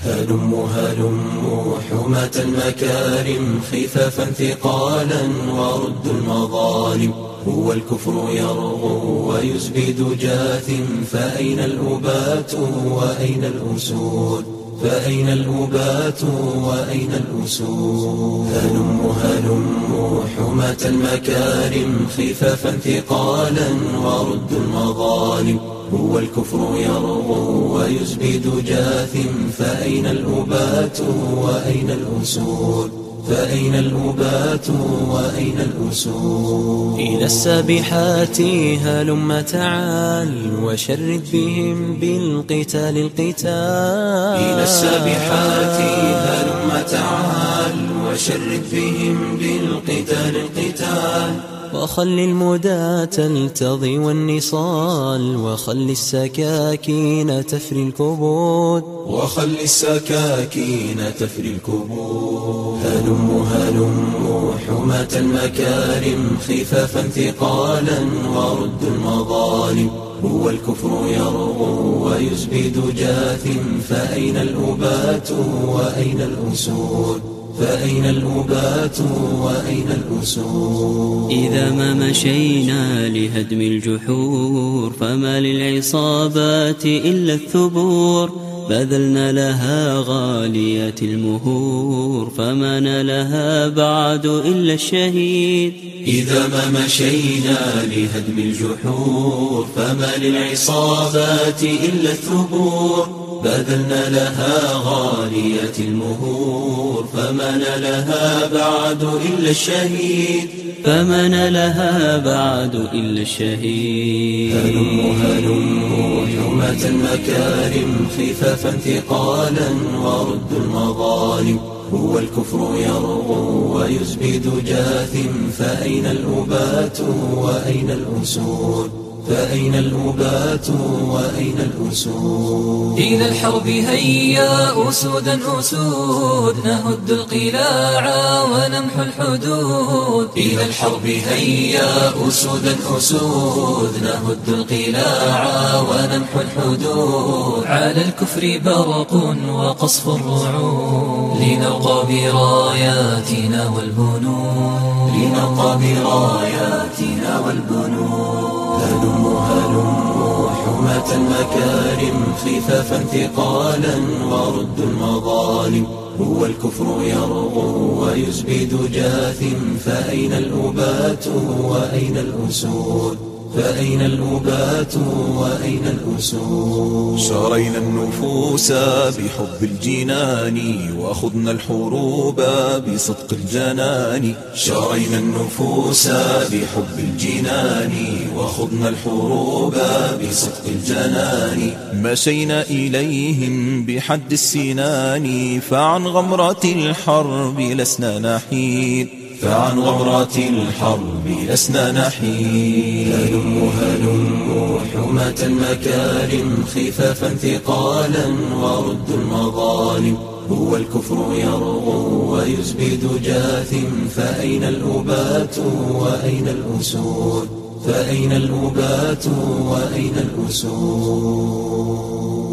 هلموا هلموا حماة المكارم خفافا ثقالا وردوا المظالم. هو الكفر يرغو ويزبد جاثم، فأين الأبات وأين الأسود؟ فأين الأبات وأين الأسود؟ هلموا هلموا حماة المكارم خفافا ثقالا وردوا المظالم. هو الكفر يرغو ويزبد جاثم، فأين الأبات وأين الأسود؟ فأين الأبات وأين الأسود؟ إلى السابحات هلم تعال وشرد بهم بالقتال القتال. إلى السابحات هلم تعال وشرد بهم بالقتال القتال. وخل المدى تلتضي والنصال، وخل السكاكين تفري الكبود، وخل السكاكين تفري الكبود. هلموا هلموا حماة المكارم خفافا ثقالا وردوا المظالم. هو الكفر يرغو ويزبد جاثم، فأين الأبات وأين الأسود؟ فأين الأبات وأين الأسود؟ إذا ما مشينا لهدم الجحور، فما للعصابات إلا الثبور. بذلنا لها غالية المهور، فما نالها بعد إلا الشهيد. إذا ما مشينا لهدم الجحور، فما للعصابات إلا الثبور. بذلنا لها غالية المهور، فما نالها بعد إلا الشهيد. فما نالها بعد إلا الشهيد. هلموا هلموا حماة المكارم خفافا ثقالا وردوا المظالم. هو الكفر يرغو ويزبد جاثم، فأين الأبات وأين الأسود؟ فأين الأبات وأين الأسود؟ إلى الحرب هيا أسودا أسود، نهد القلاع ونمحو الحدود. إلى الحرب هيا أسودا أسود، نهد القلاع ونمحو الحدود. على الكفر برق وقصف الرعود، لنرقى براياتنا والبنود. لنرقى براياتنا والبنود. هلموا هلموا حماة المكارم خفافا ثقالا وردوا المظالم. هو الكفر يرغو ويزبد جاثم، فأين الأبات وأين الأسود؟ فأين الأبات وأين الأسود؟ شرينا النفوس بحب الجنان، وأخذنا الحروب بصدق الجنان. شرينا النفوس بحب الجنان، وأخذنا الحروب بصدق الجنان. مشينا إليهم بحد السنان، فعن غمرة الحرب لسنا نحيد. فعن غمرة الحرب لسنا نحيد. هلموا هلموا حماة المكارم خفافا ثقالا وردوا المظالم. هو الكفر يرغو ويزبد جاثم، فأين الأبات وأين الأسود؟ فأين الأبات وأين الأسود؟